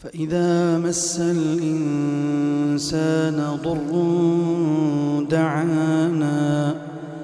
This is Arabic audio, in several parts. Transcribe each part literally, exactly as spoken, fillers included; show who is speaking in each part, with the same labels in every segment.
Speaker 1: فإذا مس الإنسان ضر دعانا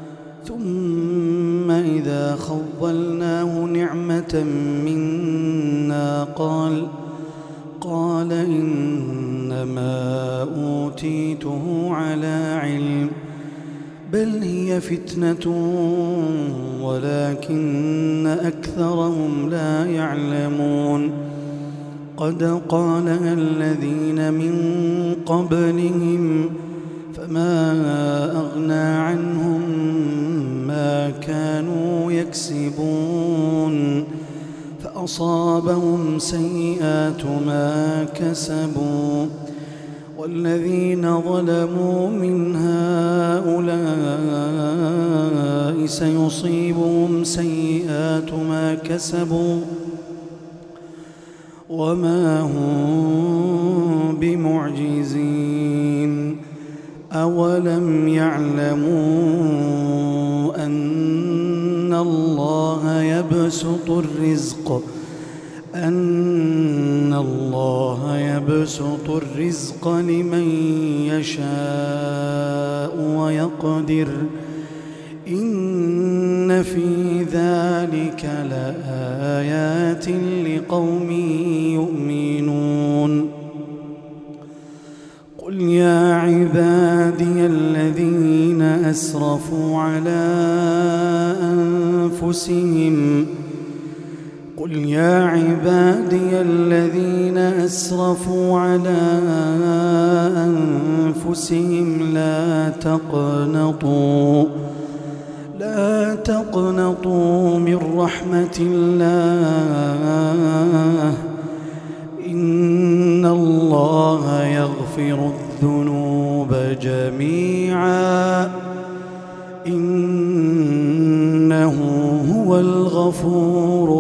Speaker 1: ثم إذا خولناه نعمة منا قال قال إنما أوتيته على علم بل هي فتنة ولكن أكثرهم لا يعلمون. قد قالها الذين من قبلهم فما أغنى عنهم ما كانوا يكسبون فأصابهم سيئات ما كسبوا والذين ظلموا من هؤلاء سيصيبهم سيئات ما كسبوا وما هم بمعجزين. أولم يعلموا أن الله يبسط الرزق أن الله يبسط الرزق لمن يشاء ويقدر إن في ذلك لآيات لقوم يؤمنون. قل يا عبادي الذين أسرفوا على أنفسهم قل يا عبادي الذين أسرفوا على أنفسهم لا تقنطوا لا تقنطوا من رحمة الله إن الله يغفر الذنوب جميعا إنه هو الغفور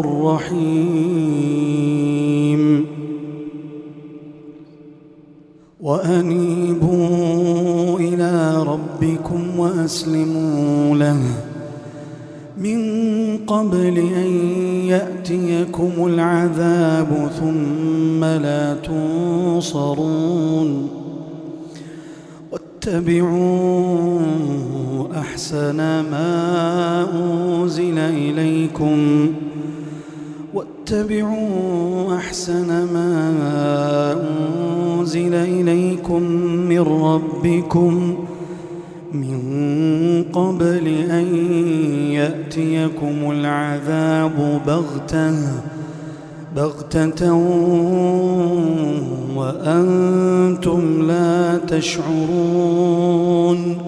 Speaker 1: الرحيم. وأنيبوا إلى ربكم وأسلموا له من قبل أن يأتيكم العذاب ثم لا تنصرون. واتبعوا أحسن ما أنزل إليكم واتبعوا أحسن ما أنزل إليكم من ربكم من قبل أن يأتيكم العذاب بغتة بغتة وأنتم لا تشعرون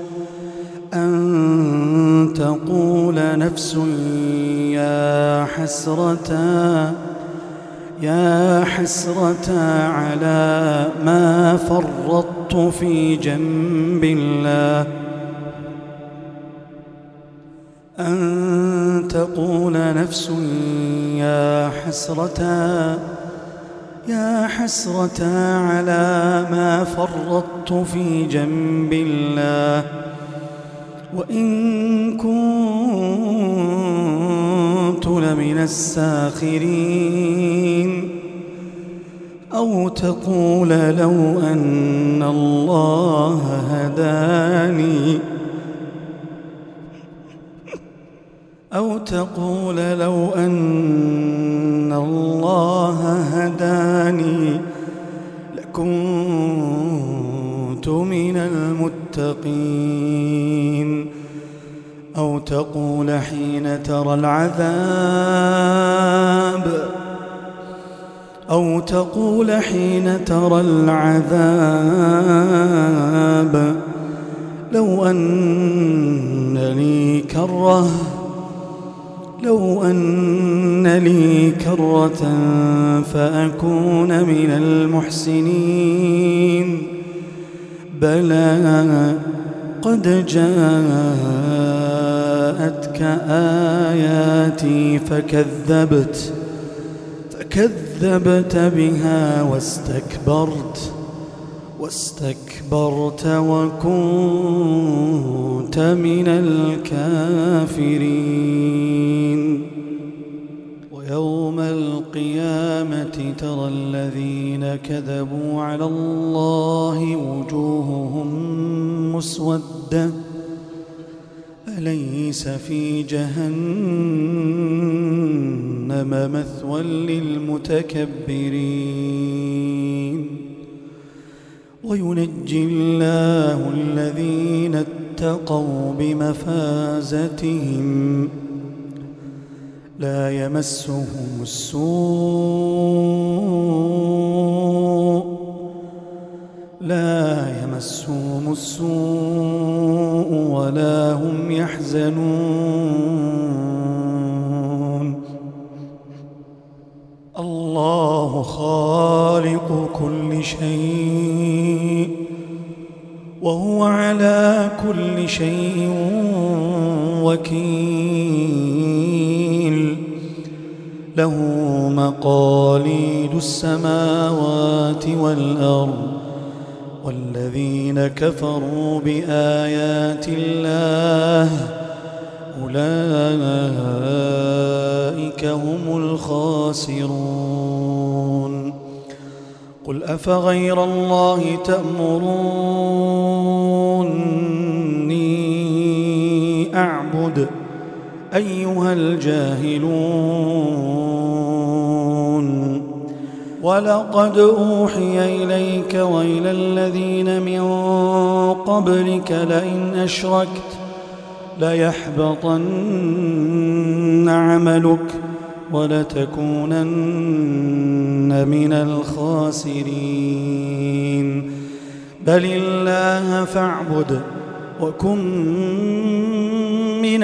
Speaker 1: أن تقول نفس يا حسرة يا حسرة على ما فرطت في جنب الله أن تقول نفس يا حسرة يا حسرة على ما فرطت في جنب الله وإن كنت لمن الساخرين أو تقول لو أن الله هداني أو تقول لو أن الله هداني لكنت من المتقين أو تقول حين ترى العذاب أو تقول حين ترى العذاب لو أن لي كرة لو أن لي كرة فأكون من المحسنين بلى قد جاءتك آياتي فكذبت فكذبت بها واستكبرت واستكبرت وكنت من الكافرين. ويوم القيامة ترى الذين كذبوا على الله وجوههم مسودة أليس في جهنم مثوى للمتكبرين وينجي الله الذين اتقوا بمفازتهم لا يمسهم السوء لا يمسهم السوء ولا هم يحزنون الله خالق كل شيء وهو على كل شيء وكيل له مقاليد السماوات والأرض والذين كفروا بآيات الله أولئك هم الخاسرون قل أفغير الله تأمروني أعبد أيها الجاهلون ولقد أوحي إليك وإلى الذين من قبلك لئن أشركت ليحبطن عملك ولتكونن من الخاسرين بل الله فاعبد وكن من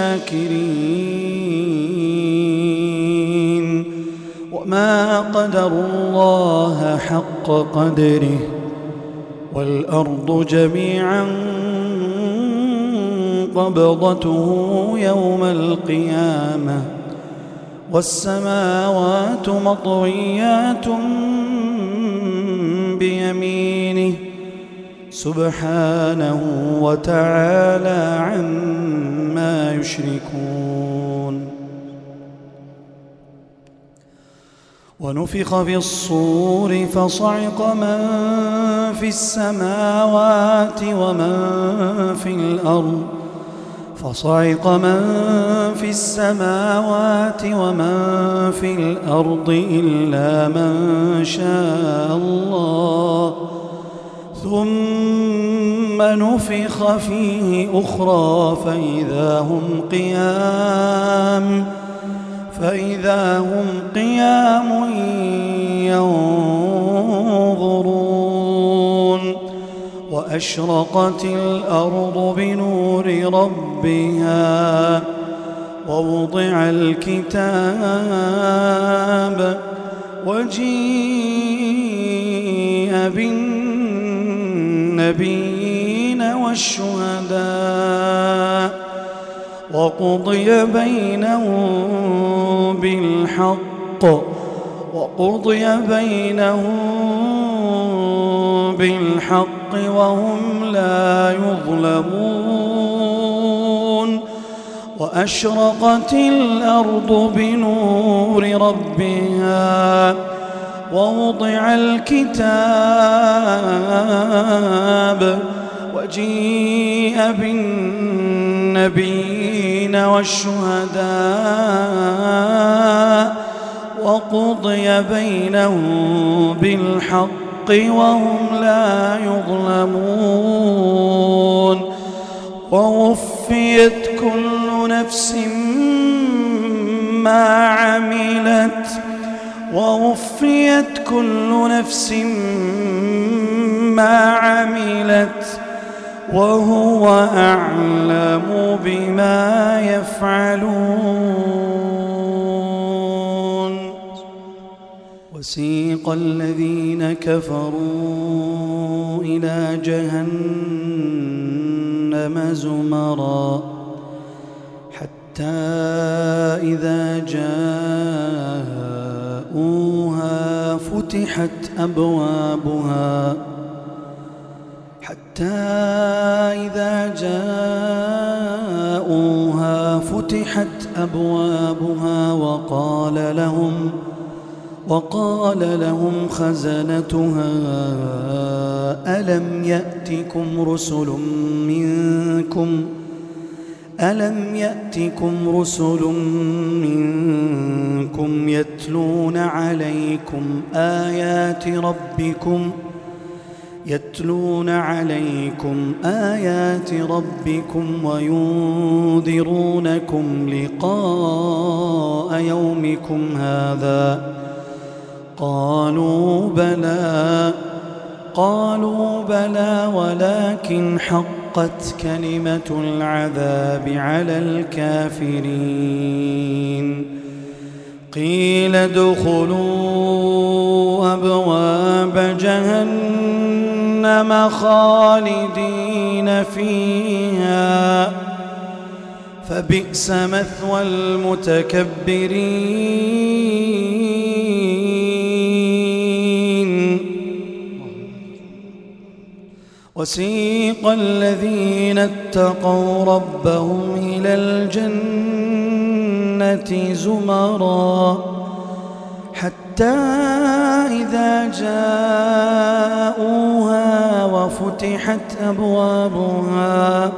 Speaker 1: الشاكرين وما قدروا الله حق قدره والأرض جميعا قبضته يوم القيامة والسماوات مطويات بيمينه سبحانه وتعالى عما يشركون ونفخ في الصور فصعق من في السماوات ومن في الأرض فصعق من في السماوات ومن في الأرض إلا من شاء الله ثم نفخ فيه أخرى فإذا هم قيام فإذا هم قيام ينظرون وأشرقت الأرض بنور ربها ووضع الكتاب وجيء بالنبيين والشهداء وقضي بينهم بالحق وقضي بينهم بالحق وهم لا يظلمون وأشرقت الأرض بنور ربها ووضع الكتاب وجيء بالنبيين والشهداء وقضي بينهم بالحق وهم لا يظلمون ووفيت كل نفس ما عملت ووفيت كل نفس ما عملت وهو أعلم بما يفعلون وسيق الذين كفروا إلى جهنم زمرا حتى إذا جاءوها فتحت أبوابها حتى إذا جاءوها فتحت أبوابها وقال لهم وقال لهم خزنتها ألم يأتكم رسل منكم ألم يأتكم رسل منكم يتلون عليكم آيات ربكم يتلون عليكم آيات ربكم وينذرونكم لقاء يومكم هذا قالوا بلى قالوا بلى ولكن حقت كلمة العذاب على الكافرين قيل ادخلوا أبواب جهنم خالدين فيها فبئس مثوى المتكبرين وسيق الذين اتقوا ربهم إلى الجنة زمرا حتى إذا جاءوها وفتحت أبوابها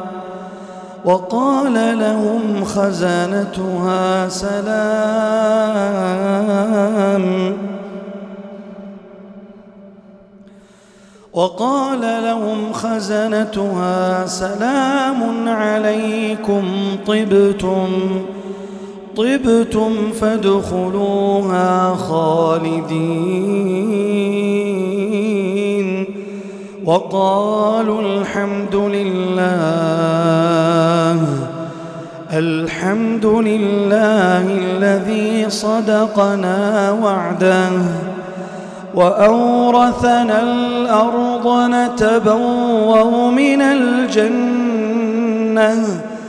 Speaker 1: وقال لهم خزنتها سلام وقال لهم خزنتها سلام عليكم طبتم طبتم فادخلوها خالدين وقالوا الحمد لله الحمد لله الذي صدقنا وعده وأورثنا الأرض نتبوأ من الجنة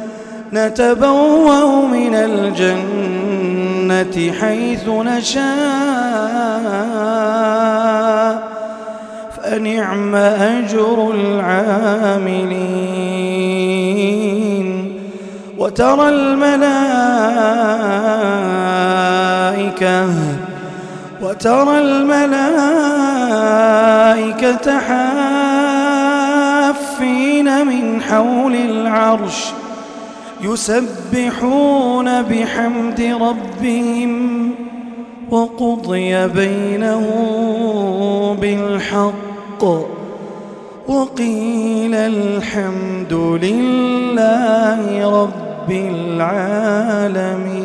Speaker 1: نتبوأ من الجنة حيث نشاء فنعم أجر العاملين وترى الملائكة وترى الملائكة حافين من حول العرش يسبحون بحمد ربهم وقضي بينهم بالحق وقيل الحمد لله رب العالمين.